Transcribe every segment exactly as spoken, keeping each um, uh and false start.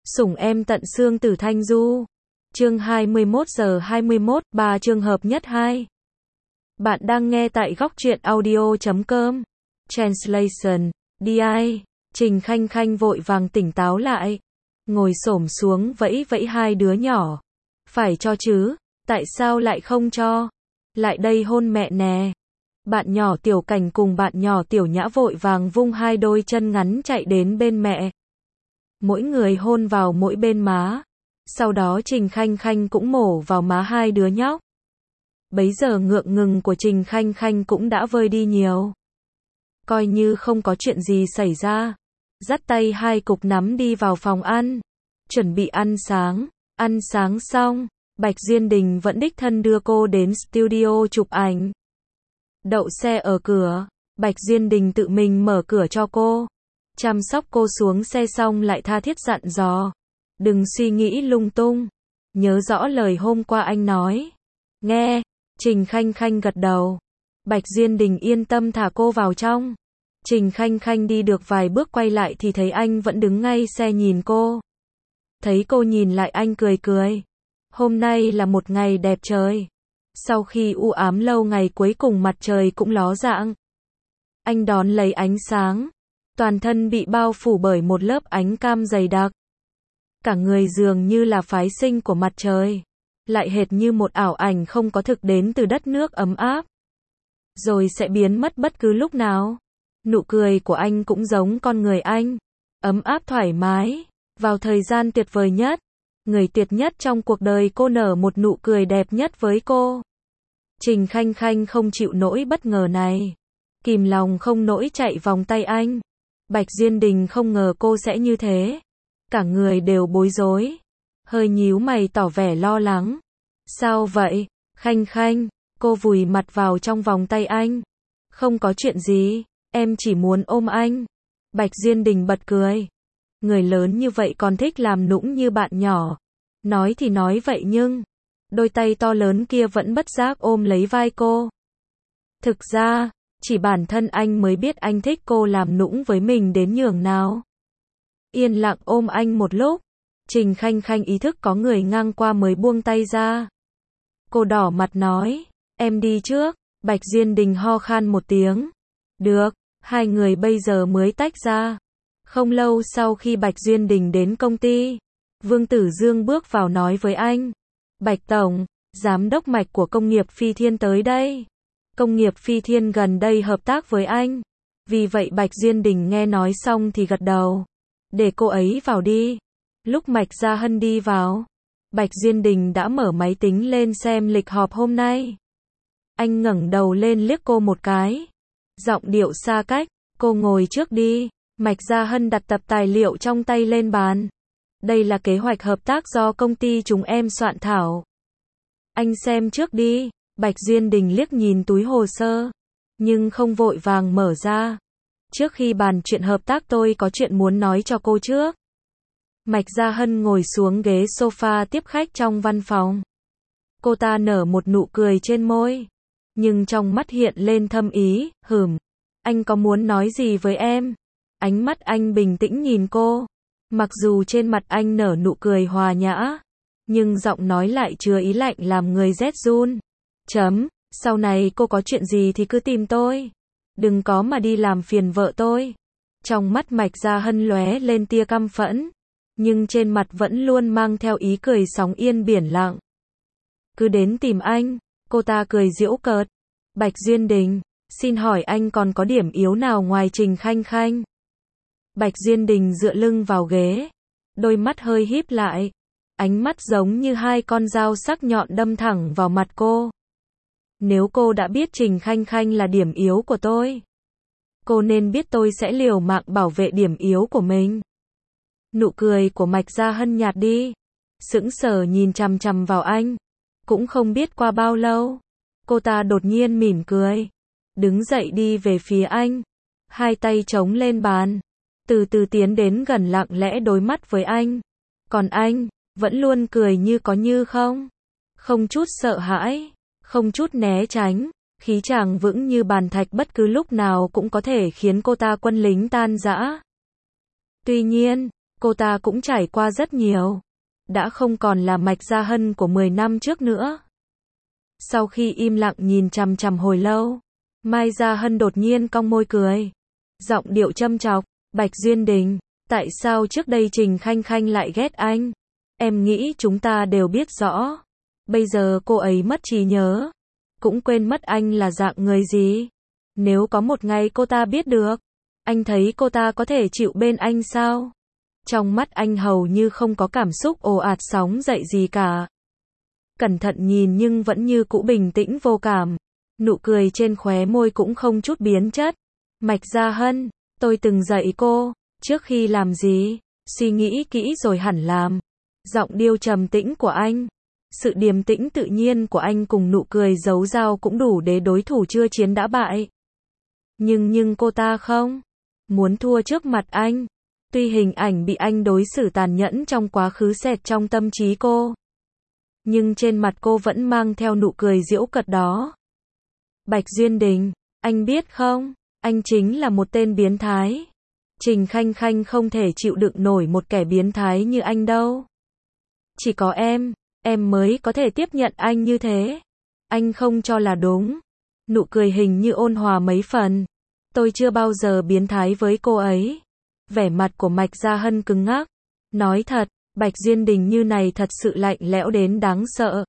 Sủng em tận xương Tử Thanh Du. Chương hai mươi mốt giờ hai mươi mốt, ba trường hợp nhất hai. Bạn đang nghe tại góc truyện audio chấm com. Translation, đê i. Trình Khanh Khanh vội vàng tỉnh táo lại. Ngồi xổm xuống vẫy vẫy hai đứa nhỏ. Phải cho chứ, tại sao lại không cho? Lại đây hôn mẹ nè. Bạn nhỏ Tiểu Cảnh cùng bạn nhỏ Tiểu Nhã vội vàng vung hai đôi chân ngắn chạy đến bên mẹ. Mỗi người hôn vào mỗi bên má. Sau đó Trình Khanh Khanh cũng mổ vào má hai đứa nhóc. Bấy giờ ngượng ngùng của Trình Khanh Khanh cũng đã vơi đi nhiều. Coi như không có chuyện gì xảy ra. Dắt tay hai cục nắm đi vào phòng ăn. Chuẩn bị ăn sáng. Ăn sáng xong, Bạch Diên Đình vẫn đích thân đưa cô đến studio chụp ảnh. Đậu xe ở cửa, Bạch Diên Đình tự mình mở cửa cho cô. Chăm sóc cô xuống xe xong lại tha thiết dặn dò. Đừng suy nghĩ lung tung. Nhớ rõ lời hôm qua anh nói. Nghe, Trình Khanh Khanh gật đầu. Bạch Diên Đình yên tâm thả cô vào trong. Trình Khanh Khanh đi được vài bước quay lại thì thấy anh vẫn đứng ngay xe nhìn cô. Thấy cô nhìn lại anh cười cười. Hôm nay là một ngày đẹp trời. Sau khi u ám lâu ngày cuối cùng mặt trời cũng ló dạng. Anh đón lấy ánh sáng. Toàn thân bị bao phủ bởi một lớp ánh cam dày đặc. Cả người dường như là phái sinh của mặt trời. Lại hệt như một ảo ảnh không có thực đến từ đất nước ấm áp. Rồi sẽ biến mất bất cứ lúc nào. Nụ cười của anh cũng giống con người anh. Ấm áp thoải mái. Vào thời gian tuyệt vời nhất. Người tuyệt nhất trong cuộc đời cô nở một nụ cười đẹp nhất với cô. Trình Khanh Khanh không chịu nỗi bất ngờ này. Kìm lòng không nổi chạy vòng tay anh. Bạch Diên Đình không ngờ cô sẽ như thế. Cả người đều bối rối. Hơi nhíu mày tỏ vẻ lo lắng. Sao vậy, Khanh Khanh? Cô vùi mặt vào trong vòng tay anh. Không có chuyện gì, em chỉ muốn ôm anh. Bạch Diên Đình bật cười. Người lớn như vậy còn thích làm nũng như bạn nhỏ. Nói thì nói vậy nhưng đôi tay to lớn kia vẫn bất giác ôm lấy vai cô. Thực ra, chỉ bản thân anh mới biết anh thích cô làm nũng với mình đến nhường nào. Yên lặng ôm anh một lúc. Trình Khanh Khanh ý thức có người ngang qua mới buông tay ra. Cô đỏ mặt nói, em đi trước. Bạch Diên Đình ho khan một tiếng. Được, hai người bây giờ mới tách ra. Không lâu sau khi Bạch Diên Đình đến công ty, Vương Tử Dương bước vào nói với anh. Bạch Tổng, giám đốc mạch của công nghiệp Phi Thiên tới đây. Công nghiệp Phi Thiên gần đây hợp tác với anh. Vì vậy Bạch Diên Đình nghe nói xong thì gật đầu. Để cô ấy vào đi. Lúc Mạch Gia Hân đi vào, Bạch Diên Đình đã mở máy tính lên xem lịch họp hôm nay. Anh ngẩng đầu lên liếc cô một cái. Giọng điệu xa cách, cô ngồi trước đi. Mạch Gia Hân đặt tập tài liệu trong tay lên bàn. Đây là kế hoạch hợp tác do công ty chúng em soạn thảo. Anh xem trước đi. Bạch Diên Đình liếc nhìn túi hồ sơ, nhưng không vội vàng mở ra. Trước khi bàn chuyện hợp tác tôi có chuyện muốn nói cho cô trước. Mạch Gia Hân ngồi xuống ghế sofa tiếp khách trong văn phòng. Cô ta nở một nụ cười trên môi, nhưng trong mắt hiện lên thâm ý, hửm. Anh có muốn nói gì với em? Ánh mắt anh bình tĩnh nhìn cô. Mặc dù trên mặt anh nở nụ cười hòa nhã, nhưng giọng nói lại chứa ý lạnh làm người rét run. Chấm, sau này cô có chuyện gì thì cứ tìm tôi. Đừng có mà đi làm phiền vợ tôi. Trong mắt Mạch Gia Hân lóe lên tia căm phẫn, nhưng trên mặt vẫn luôn mang theo ý cười sóng yên biển lặng. Cứ đến tìm anh, cô ta cười giễu cợt. Bạch Diên Đình, xin hỏi anh còn có điểm yếu nào ngoài Trình Khanh Khanh? Bạch Diên Đình dựa lưng vào ghế, đôi mắt hơi híp lại. Ánh mắt giống như hai con dao sắc nhọn đâm thẳng vào mặt cô. Nếu cô đã biết Trình Khanh Khanh là điểm yếu của tôi, cô nên biết tôi sẽ liều mạng bảo vệ điểm yếu của mình. Nụ cười của Mạch Gia Hân nhạt đi, sững sờ nhìn chằm chằm vào anh. Cũng không biết qua bao lâu, cô ta đột nhiên mỉm cười, đứng dậy đi về phía anh, hai tay chống lên bàn, từ từ tiến đến gần lặng lẽ đối mắt với anh. Còn anh, vẫn luôn cười như có như không, không chút sợ hãi, không chút né tránh, khí chàng vững như bàn thạch bất cứ lúc nào cũng có thể khiến cô ta quân lính tan rã. Tuy nhiên, Cô ta cũng trải qua rất nhiều. Đã không còn là Mạch Gia Hân của mười năm trước nữa. Sau khi im lặng nhìn chằm chằm hồi lâu, Mai Gia Hân đột nhiên cong môi cười. Giọng điệu châm chọc, Bạch Duyên Đình, tại sao trước đây Trình Khanh Khanh lại ghét anh? Em nghĩ chúng ta đều biết rõ. Bây giờ cô ấy mất trí nhớ, cũng quên mất anh là dạng người gì. Nếu có một ngày cô ta biết được, anh thấy cô ta có thể chịu bên anh sao? Trong mắt anh hầu như không có cảm xúc ồ ạt sóng dậy gì cả. Cẩn thận nhìn nhưng vẫn như cũ bình tĩnh vô cảm. Nụ cười trên khóe môi cũng không chút biến chất. Mạch Gia Hân, tôi từng dạy cô, trước khi làm gì, suy nghĩ kỹ rồi hẳn làm. Giọng điệu trầm tĩnh của anh, sự điềm tĩnh tự nhiên của anh cùng nụ cười giấu dao cũng đủ để đối thủ chưa chiến đã bại. Nhưng nhưng cô ta không muốn thua trước mặt anh. Tuy hình ảnh bị anh đối xử tàn nhẫn trong quá khứ xẹt trong tâm trí cô, nhưng trên mặt cô vẫn mang theo nụ cười giễu cợt đó. Bạch Duyên Đình, anh biết không, anh chính là một tên biến thái. Trình Khanh Khanh không thể chịu đựng nổi một kẻ biến thái như anh đâu. Chỉ có em, em mới có thể tiếp nhận anh như thế. Anh không cho là đúng. Nụ cười hình như ôn hòa mấy phần. Tôi chưa bao giờ biến thái với cô ấy. Vẻ mặt của Mạch Gia Hân cứng ngắc. Nói thật, Bạch Duyên Đình như này thật sự lạnh lẽo đến đáng sợ.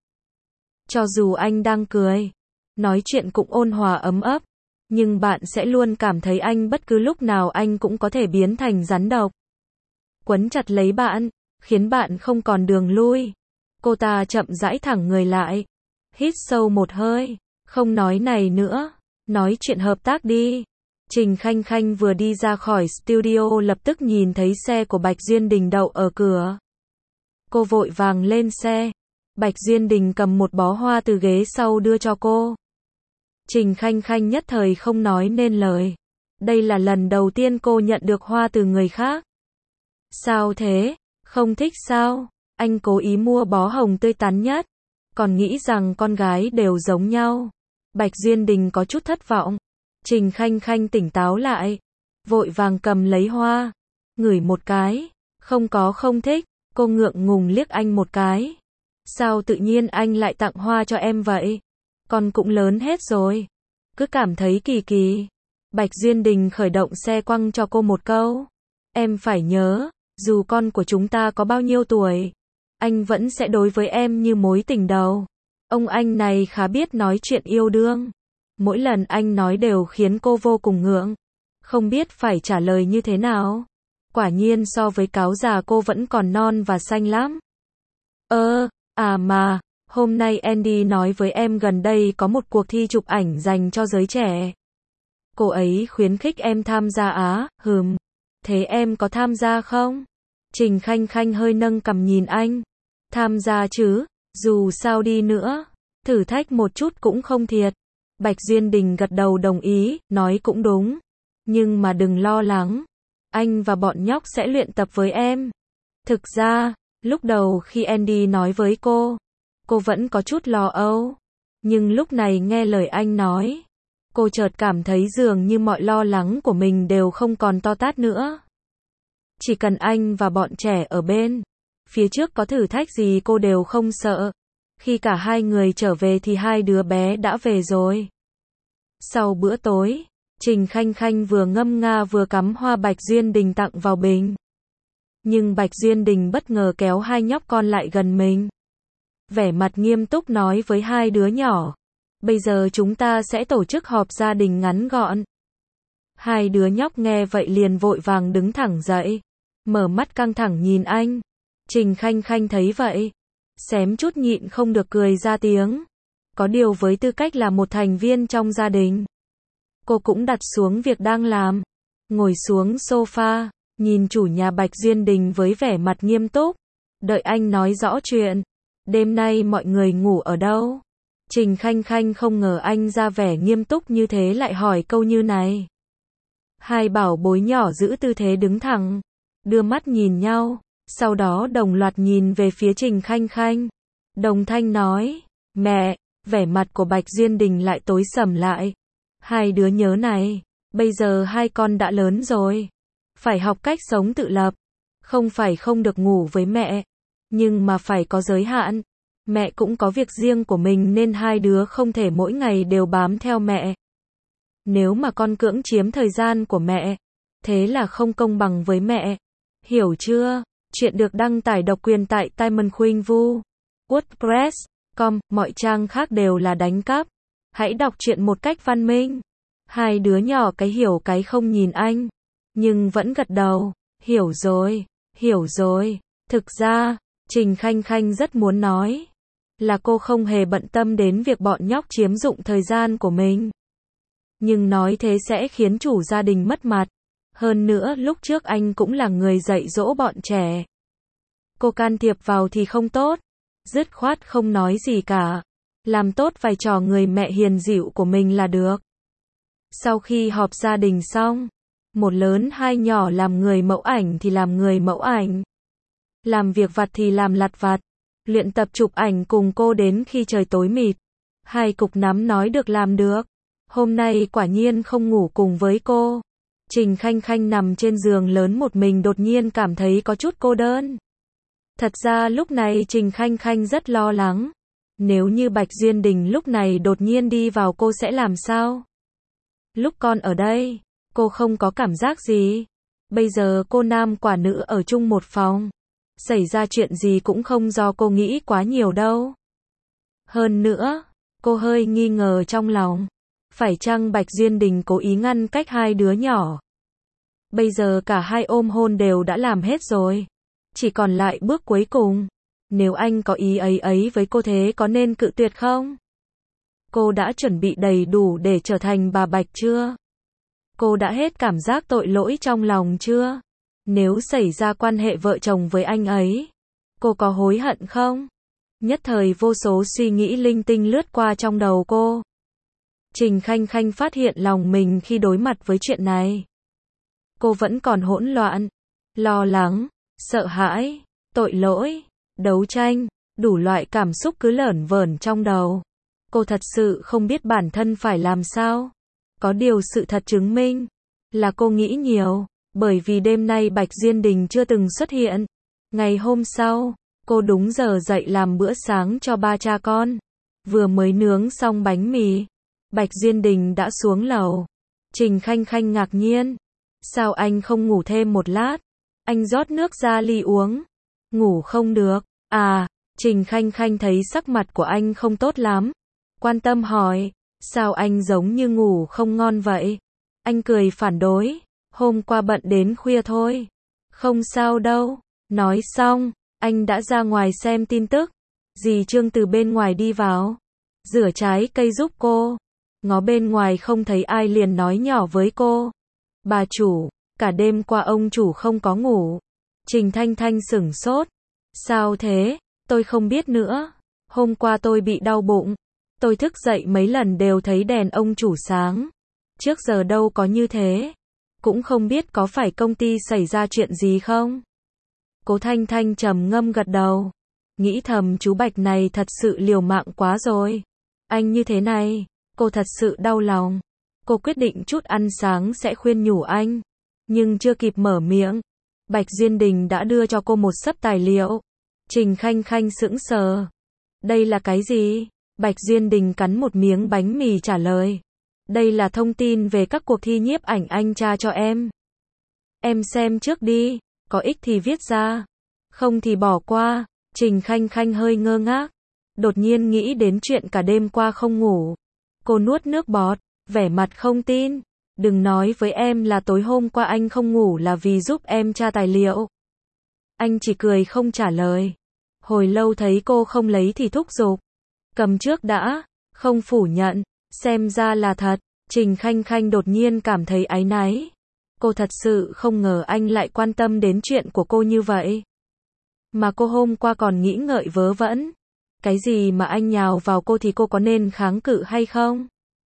Cho dù anh đang cười, nói chuyện cũng ôn hòa ấm ấp, nhưng bạn sẽ luôn cảm thấy anh bất cứ lúc nào anh cũng có thể biến thành rắn độc. Quấn chặt lấy bạn, khiến bạn không còn đường lui. Cô ta chậm rãi thẳng người lại. Hít sâu một hơi. Không nói này nữa. Nói chuyện hợp tác đi. Trình Khanh Khanh vừa đi ra khỏi studio lập tức nhìn thấy xe của Bạch Duyên Đình đậu ở cửa. Cô vội vàng lên xe. Bạch Duyên Đình cầm một bó hoa từ ghế sau đưa cho cô. Trình Khanh Khanh nhất thời không nói nên lời. Đây là lần đầu tiên cô nhận được hoa từ người khác. Sao thế? Không thích sao? Anh cố ý mua bó hồng tươi tắn nhất. Còn nghĩ rằng con gái đều giống nhau. Bạch Duyên Đình có chút thất vọng. Trình Khanh Khanh tỉnh táo lại. Vội vàng cầm lấy hoa. Ngửi một cái. Không có không thích. Cô ngượng ngùng liếc anh một cái. Sao tự nhiên anh lại tặng hoa cho em vậy? Con cũng lớn hết rồi. Cứ cảm thấy kỳ kỳ. Bạch Duyên Đình khởi động xe quăng cho cô một câu. Em phải nhớ, dù con của chúng ta có bao nhiêu tuổi, anh vẫn sẽ đối với em như mối tình đầu. Ông anh này khá biết nói chuyện yêu đương. Mỗi lần anh nói đều khiến cô vô cùng ngượng. Không biết phải trả lời như thế nào. Quả nhiên so với cáo già cô vẫn còn non và xanh lắm. Ơ, à mà, hôm nay Andy nói với em gần đây có một cuộc thi chụp ảnh dành cho giới trẻ. Cô ấy khuyến khích em tham gia á, hừm. Thế em có tham gia không? Trình Khanh Khanh hơi nâng cằm nhìn anh. Tham gia chứ, dù sao đi nữa, thử thách một chút cũng không thiệt. Bạch Duyên Đình gật đầu đồng ý, nói cũng đúng. Nhưng mà đừng lo lắng, anh và bọn nhóc sẽ luyện tập với em. Thực ra, lúc đầu khi Andy nói với cô, cô vẫn có chút lo âu. Nhưng lúc này nghe lời anh nói, cô chợt cảm thấy dường như mọi lo lắng của mình đều không còn to tát nữa. Chỉ cần anh và bọn trẻ ở bên, phía trước có thử thách gì cô đều không sợ. Khi cả hai người trở về thì hai đứa bé đã về rồi. Sau bữa tối, Trình Khanh Khanh vừa ngâm nga vừa cắm hoa Bạch Duyên Đình tặng vào bình. Nhưng Bạch Duyên Đình bất ngờ kéo hai nhóc con lại gần mình. Vẻ mặt nghiêm túc nói với hai đứa nhỏ. Bây giờ chúng ta sẽ tổ chức họp gia đình ngắn gọn. Hai đứa nhóc nghe vậy liền vội vàng đứng thẳng dậy. Mở mắt căng thẳng nhìn anh. Trình Khanh Khanh thấy vậy, xém chút nhịn không được cười ra tiếng. Có điều với tư cách là một thành viên trong gia đình, cô cũng đặt xuống việc đang làm. Ngồi xuống sofa, nhìn chủ nhà Bạch Duyên Đình với vẻ mặt nghiêm túc. Đợi anh nói rõ chuyện. Đêm nay mọi người ngủ ở đâu? Trình Khanh Khanh không ngờ anh ra vẻ nghiêm túc như thế lại hỏi câu như này. Hai bảo bối nhỏ giữ tư thế đứng thẳng, đưa mắt nhìn nhau, sau đó đồng loạt nhìn về phía Trình Khanh Khanh. Đồng thanh nói, mẹ, vẻ mặt của Bạch Duyên Đình lại tối sầm lại. Hai đứa nhớ này, bây giờ hai con đã lớn rồi, phải học cách sống tự lập. Không phải không được ngủ với mẹ, nhưng mà phải có giới hạn. Mẹ cũng có việc riêng của mình nên hai đứa không thể mỗi ngày đều bám theo mẹ. Nếu mà con cưỡng chiếm thời gian của mẹ, thế là không công bằng với mẹ. Hiểu chưa? Chuyện được đăng tải độc quyền tại Diamond Khuynh Vu, WordPress chấm com, mọi trang khác đều là đánh cắp. Hãy đọc truyện một cách văn minh. Hai đứa nhỏ cái hiểu cái không nhìn anh, nhưng vẫn gật đầu. Hiểu rồi, hiểu rồi. Thực ra, Trình Khanh Khanh rất muốn nói là cô không hề bận tâm đến việc bọn nhóc chiếm dụng thời gian của mình. Nhưng nói thế sẽ khiến chủ gia đình mất mặt. Hơn nữa lúc trước anh cũng là người dạy dỗ bọn trẻ. Cô can thiệp vào thì không tốt. Dứt khoát không nói gì cả. Làm tốt vai trò người mẹ hiền dịu của mình là được. Sau khi họp gia đình xong, một lớn hai nhỏ làm người mẫu ảnh thì làm người mẫu ảnh. Làm việc vặt thì làm lặt vặt. Luyện tập chụp ảnh cùng cô đến khi trời tối mịt. Hai cục nắm nói được làm được. Hôm nay quả nhiên không ngủ cùng với cô. Trình Khanh Khanh nằm trên giường lớn một mình đột nhiên cảm thấy có chút cô đơn. Thật ra lúc này Trình Khanh Khanh rất lo lắng. Nếu như Bạch Duyên Đình lúc này đột nhiên đi vào cô sẽ làm sao? Lúc con ở đây, cô không có cảm giác gì. Bây giờ cô nam quả nữ ở chung một phòng. Xảy ra chuyện gì cũng không do cô nghĩ quá nhiều đâu. Hơn nữa, cô hơi nghi ngờ trong lòng. Phải chăng Bạch Duyên Đình cố ý ngăn cách hai đứa nhỏ? Bây giờ cả hai ôm hôn đều đã làm hết rồi. Chỉ còn lại bước cuối cùng. Nếu anh có ý ấy ấy với cô thế có nên cự tuyệt không? Cô đã chuẩn bị đầy đủ để trở thành bà Bạch chưa? Cô đã hết cảm giác tội lỗi trong lòng chưa? Nếu xảy ra quan hệ vợ chồng với anh ấy, cô có hối hận không? Nhất thời vô số suy nghĩ linh tinh lướt qua trong đầu cô. Trình Khanh Khanh phát hiện lòng mình khi đối mặt với chuyện này. Cô vẫn còn hỗn loạn, lo lắng, sợ hãi, tội lỗi, đấu tranh, đủ loại cảm xúc cứ lởn vởn trong đầu. Cô thật sự không biết bản thân phải làm sao. Có điều sự thật chứng minh là cô nghĩ nhiều, bởi vì đêm nay Bạch Duyên Đình chưa từng xuất hiện. Ngày hôm sau, cô đúng giờ dậy làm bữa sáng cho ba cha con. Vừa mới nướng xong bánh mì, Bạch Duyên Đình đã xuống lầu. Trình Khanh Khanh ngạc nhiên. Sao anh không ngủ thêm một lát? Anh rót nước ra ly uống. Ngủ không được. À, Trình Khanh Khanh thấy sắc mặt của anh không tốt lắm. Quan tâm hỏi, sao anh giống như ngủ không ngon vậy? Anh cười phản đối, hôm qua bận đến khuya thôi. Không sao đâu. Nói xong, anh đã ra ngoài xem tin tức. Dì Trương từ bên ngoài đi vào, rửa trái cây giúp cô. Ngó bên ngoài không thấy ai liền nói nhỏ với cô. Bà chủ, cả đêm qua ông chủ không có ngủ. Trình Thanh Thanh sửng sốt. Sao thế? Tôi không biết nữa. Hôm qua tôi bị đau bụng. Tôi thức dậy mấy lần đều thấy đèn ông chủ sáng. Trước giờ đâu có như thế. Cũng không biết có phải công ty xảy ra chuyện gì không? Cố Thanh Thanh trầm ngâm gật đầu. Nghĩ thầm chú Bạch này thật sự liều mạng quá rồi. Anh như thế này, cô thật sự đau lòng. Cô quyết định chút ăn sáng sẽ khuyên nhủ anh. Nhưng chưa kịp mở miệng, Bạch Duyên Đình đã đưa cho cô một xấp tài liệu. Trình Khanh Khanh sững sờ. Đây là cái gì? Bạch Duyên Đình cắn một miếng bánh mì trả lời. Đây là thông tin về các cuộc thi nhiếp ảnh anh tra cho em. Em xem trước đi, có ích thì viết ra, không thì bỏ qua. Trình Khanh Khanh hơi ngơ ngác. Đột nhiên nghĩ đến chuyện cả đêm qua không ngủ. Cô nuốt nước bọt, vẻ mặt không tin. Đừng nói với em là tối hôm qua anh không ngủ là vì giúp em tra tài liệu. Anh chỉ cười không trả lời. Hồi lâu thấy cô không lấy thì thúc giục. Cầm trước đã, không phủ nhận, xem ra là thật. Trình Khanh Khanh đột nhiên cảm thấy áy náy. Cô thật sự không ngờ anh lại quan tâm đến chuyện của cô như vậy. Mà cô hôm qua còn nghĩ ngợi vớ vẩn. Cái gì mà anh nhào vào cô thì cô có nên kháng cự hay không?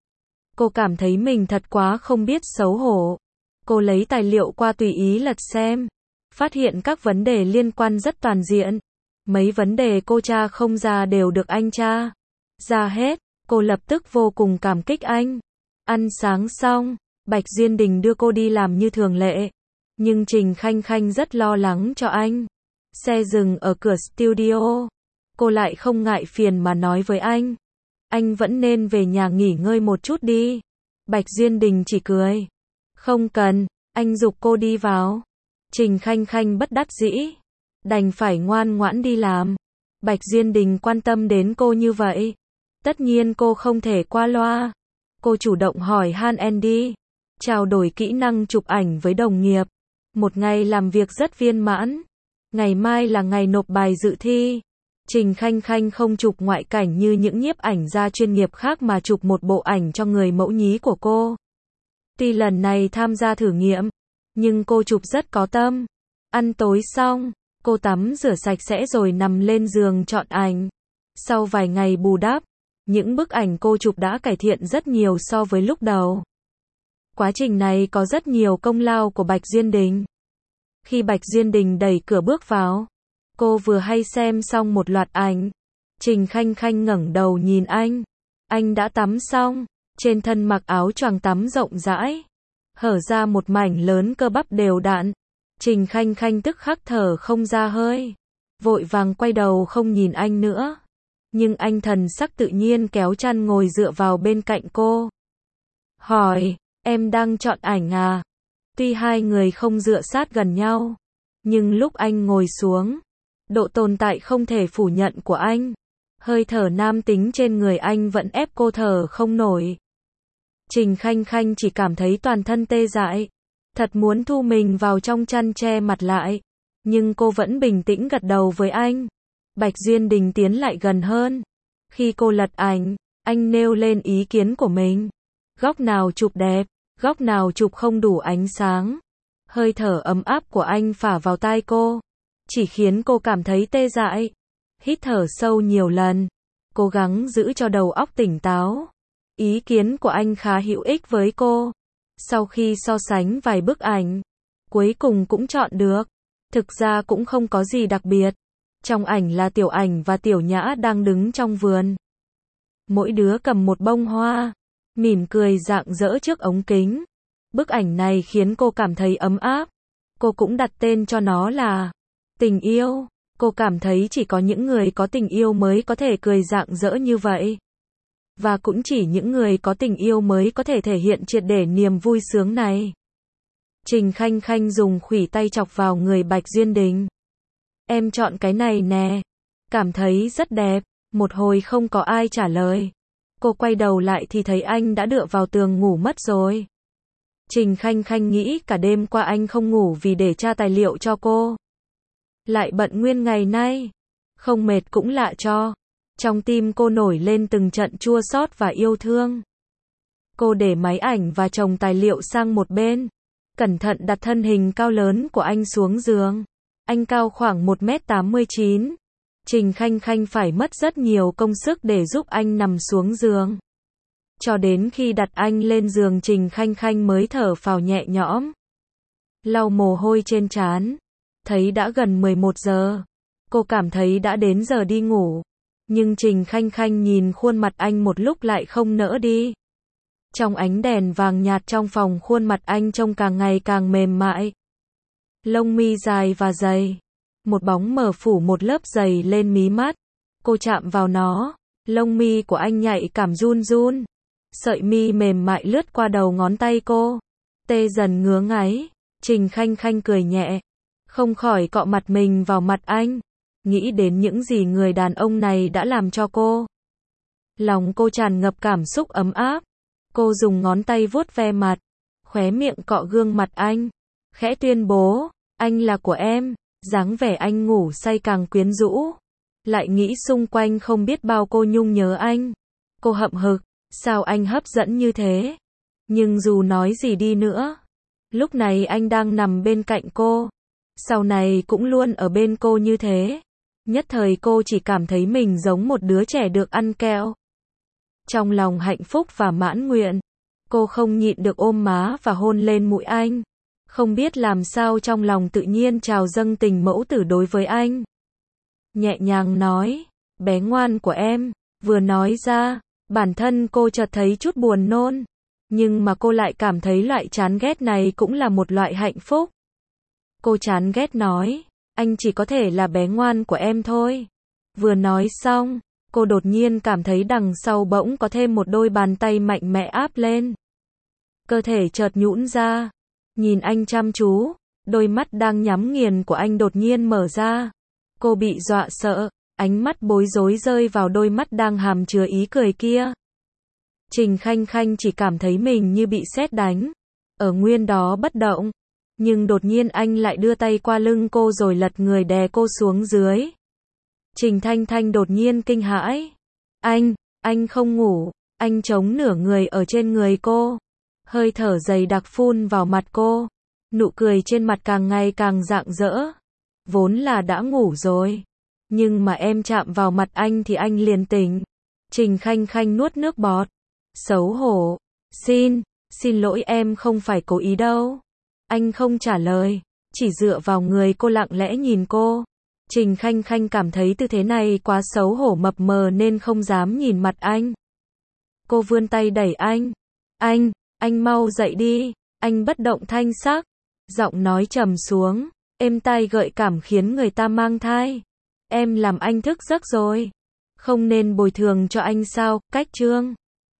Cô cảm thấy mình thật quá không biết xấu hổ. Cô lấy tài liệu qua tùy ý lật xem. Phát hiện các vấn đề liên quan rất toàn diện. Mấy vấn đề cô tra không ra đều được anh tra ra hết. Cô lập tức vô cùng cảm kích anh. Ăn sáng xong, Bạch Duyên Đình đưa cô đi làm như thường lệ. Nhưng Trình Khanh Khanh rất lo lắng cho anh. Xe dừng ở cửa studio. Cô lại không ngại phiền mà nói với anh. Anh vẫn nên về nhà nghỉ ngơi một chút đi. Bạch Duyên Đình chỉ cười. Không cần, anh giục cô đi vào. Trình Khanh Khanh bất đắc dĩ. Đành phải ngoan ngoãn đi làm. Bạch Duyên Đình quan tâm đến cô như vậy. Tất nhiên cô không thể qua loa. Cô chủ động hỏi han Andy. Trao đổi kỹ năng chụp ảnh với đồng nghiệp. Một ngày làm việc rất viên mãn. Ngày mai là ngày nộp bài dự thi. Trình Khanh Khanh không chụp ngoại cảnh như những nhiếp ảnh gia chuyên nghiệp khác mà chụp một bộ ảnh cho người mẫu nhí của cô. Tuy lần này tham gia thử nghiệm, nhưng cô chụp rất có tâm. Ăn tối xong, cô tắm rửa sạch sẽ rồi nằm lên giường chọn ảnh. Sau vài ngày bù đắp, những bức ảnh cô chụp đã cải thiện rất nhiều so với lúc đầu. Quá trình này có rất nhiều công lao của Bạch Duyên Đình. Khi Bạch Duyên Đình đẩy cửa bước vào, cô vừa hay xem xong một loạt ảnh. Trình Khanh Khanh ngẩng đầu nhìn anh. Anh đã tắm xong, trên thân mặc áo choàng tắm rộng rãi, hở ra một mảnh lớn cơ bắp đều đặn. Trình Khanh Khanh tức khắc thở không ra hơi, vội vàng quay đầu không nhìn anh nữa. Nhưng anh thần sắc tự nhiên kéo chăn ngồi dựa vào bên cạnh cô. Hỏi, em đang chọn ảnh à? Tuy hai người không dựa sát gần nhau, nhưng lúc anh ngồi xuống, độ tồn tại không thể phủ nhận của anh, hơi thở nam tính trên người anh vẫn ép cô thở không nổi. Trình Khanh Khanh chỉ cảm thấy toàn thân tê dại, thật muốn thu mình vào trong chăn che mặt lại, nhưng cô vẫn bình tĩnh gật đầu với anh. Bạch Duyên Đình tiến lại gần hơn. Khi cô lật ảnh, anh nêu lên ý kiến của mình. Góc nào chụp đẹp, góc nào chụp không đủ ánh sáng. Hơi thở ấm áp của anh phả vào tai cô, chỉ khiến cô cảm thấy tê dại. Hít thở sâu nhiều lần, cố gắng giữ cho đầu óc tỉnh táo. Ý kiến của anh khá hữu ích với cô. Sau khi so sánh vài bức ảnh, cuối cùng cũng chọn được. Thực ra cũng không có gì đặc biệt. Trong ảnh là Tiểu Ảnh và Tiểu Nhã đang đứng trong vườn. Mỗi đứa cầm một bông hoa, mỉm cười rạng rỡ trước ống kính. Bức ảnh này khiến cô cảm thấy ấm áp. Cô cũng đặt tên cho nó là Tình Yêu. Cô cảm thấy chỉ có những người có tình yêu mới có thể cười rạng rỡ như vậy. Và cũng chỉ những người có tình yêu mới có thể thể hiện triệt để niềm vui sướng này. Trình Khanh Khanh dùng khuỷu tay chọc vào người Bạch Duyên Đình. Em chọn cái này nè. Cảm thấy rất đẹp. Một hồi không có ai trả lời. Cô quay đầu lại thì thấy anh đã dựa vào tường ngủ mất rồi. Trình Khanh Khanh nghĩ cả đêm qua anh không ngủ vì để tra tài liệu cho cô. Lại bận nguyên ngày nay. Không mệt cũng lạ cho. Trong tim cô nổi lên từng trận chua xót và yêu thương. Cô để máy ảnh và chồng tài liệu sang một bên. Cẩn thận đặt thân hình cao lớn của anh xuống giường. Anh cao khoảng một mét tám mươi chín. Trình Khanh Khanh phải mất rất nhiều công sức để giúp anh nằm xuống giường. Cho đến khi đặt anh lên giường Trình Khanh Khanh mới thở phào nhẹ nhõm. Lau mồ hôi trên trán. Thấy đã gần mười một giờ. Cô cảm thấy đã đến giờ đi ngủ. Nhưng Trình Khanh Khanh nhìn khuôn mặt anh một lúc lại không nỡ đi. Trong ánh đèn vàng nhạt trong phòng khuôn mặt anh trông càng ngày càng mềm mại. Lông mi dài và dày. Một bóng mờ phủ một lớp dày lên mí mắt. Cô chạm vào nó. Lông mi của anh nhạy cảm run run. Sợi mi mềm mại lướt qua đầu ngón tay cô. Tê dần ngứa ngáy. Trình Khanh Khanh cười nhẹ. Không khỏi cọ mặt mình vào mặt anh. Nghĩ đến những gì người đàn ông này đã làm cho cô. Lòng cô tràn ngập cảm xúc ấm áp. Cô dùng ngón tay vuốt ve mặt. Khóe miệng cọ gương mặt anh. Khẽ tuyên bố. Anh là của em. Dáng vẻ anh ngủ say càng quyến rũ. Lại nghĩ xung quanh không biết bao cô nhung nhớ anh. Cô hậm hực. Sao anh hấp dẫn như thế? Nhưng dù nói gì đi nữa. Lúc này anh đang nằm bên cạnh cô. Sau này cũng luôn ở bên cô như thế. Nhất thời cô chỉ cảm thấy mình giống một đứa trẻ được ăn kẹo. Trong lòng hạnh phúc và mãn nguyện. Cô không nhịn được ôm má và hôn lên mũi anh. Không biết làm sao trong lòng tự nhiên trào dâng tình mẫu tử đối với anh. Nhẹ nhàng nói, bé ngoan của em, vừa nói ra, bản thân cô chợt thấy chút buồn nôn. Nhưng mà cô lại cảm thấy loại chán ghét này cũng là một loại hạnh phúc. Cô chán ghét nói, anh chỉ có thể là bé ngoan của em thôi. Vừa nói xong, cô đột nhiên cảm thấy đằng sau bỗng có thêm một đôi bàn tay mạnh mẽ áp lên. Cơ thể chợt nhũn ra, nhìn anh chăm chú, đôi mắt đang nhắm nghiền của anh đột nhiên mở ra. Cô bị dọa sợ, ánh mắt bối rối rơi vào đôi mắt đang hàm chứa ý cười kia. Trình Khanh Khanh chỉ cảm thấy mình như bị sét đánh, ở nguyên đó bất động, nhưng đột nhiên anh lại đưa tay qua lưng cô rồi lật người đè cô xuống dưới. Trình Thanh Thanh đột nhiên kinh hãi. Anh, anh không ngủ, anh chống nửa người ở trên người cô. Hơi thở dày đặc phun vào mặt cô, nụ cười trên mặt càng ngày càng rạng rỡ. Vốn là đã ngủ rồi, nhưng mà em chạm vào mặt anh thì anh liền tỉnh. Trình Khanh Khanh nuốt nước bọt, xấu hổ, xin, xin lỗi em không phải cố ý đâu. Anh không trả lời, chỉ dựa vào người cô lặng lẽ nhìn cô. Trình Khanh Khanh cảm thấy tư thế này quá xấu hổ mập mờ nên không dám nhìn mặt anh. Cô vươn tay đẩy anh. Anh, anh mau dậy đi. Anh bất động thanh sắc, giọng nói trầm xuống, êm tai gợi cảm khiến người ta mang thai. Em làm anh thức giấc rồi. Không nên bồi thường cho anh sao, Cách Trương.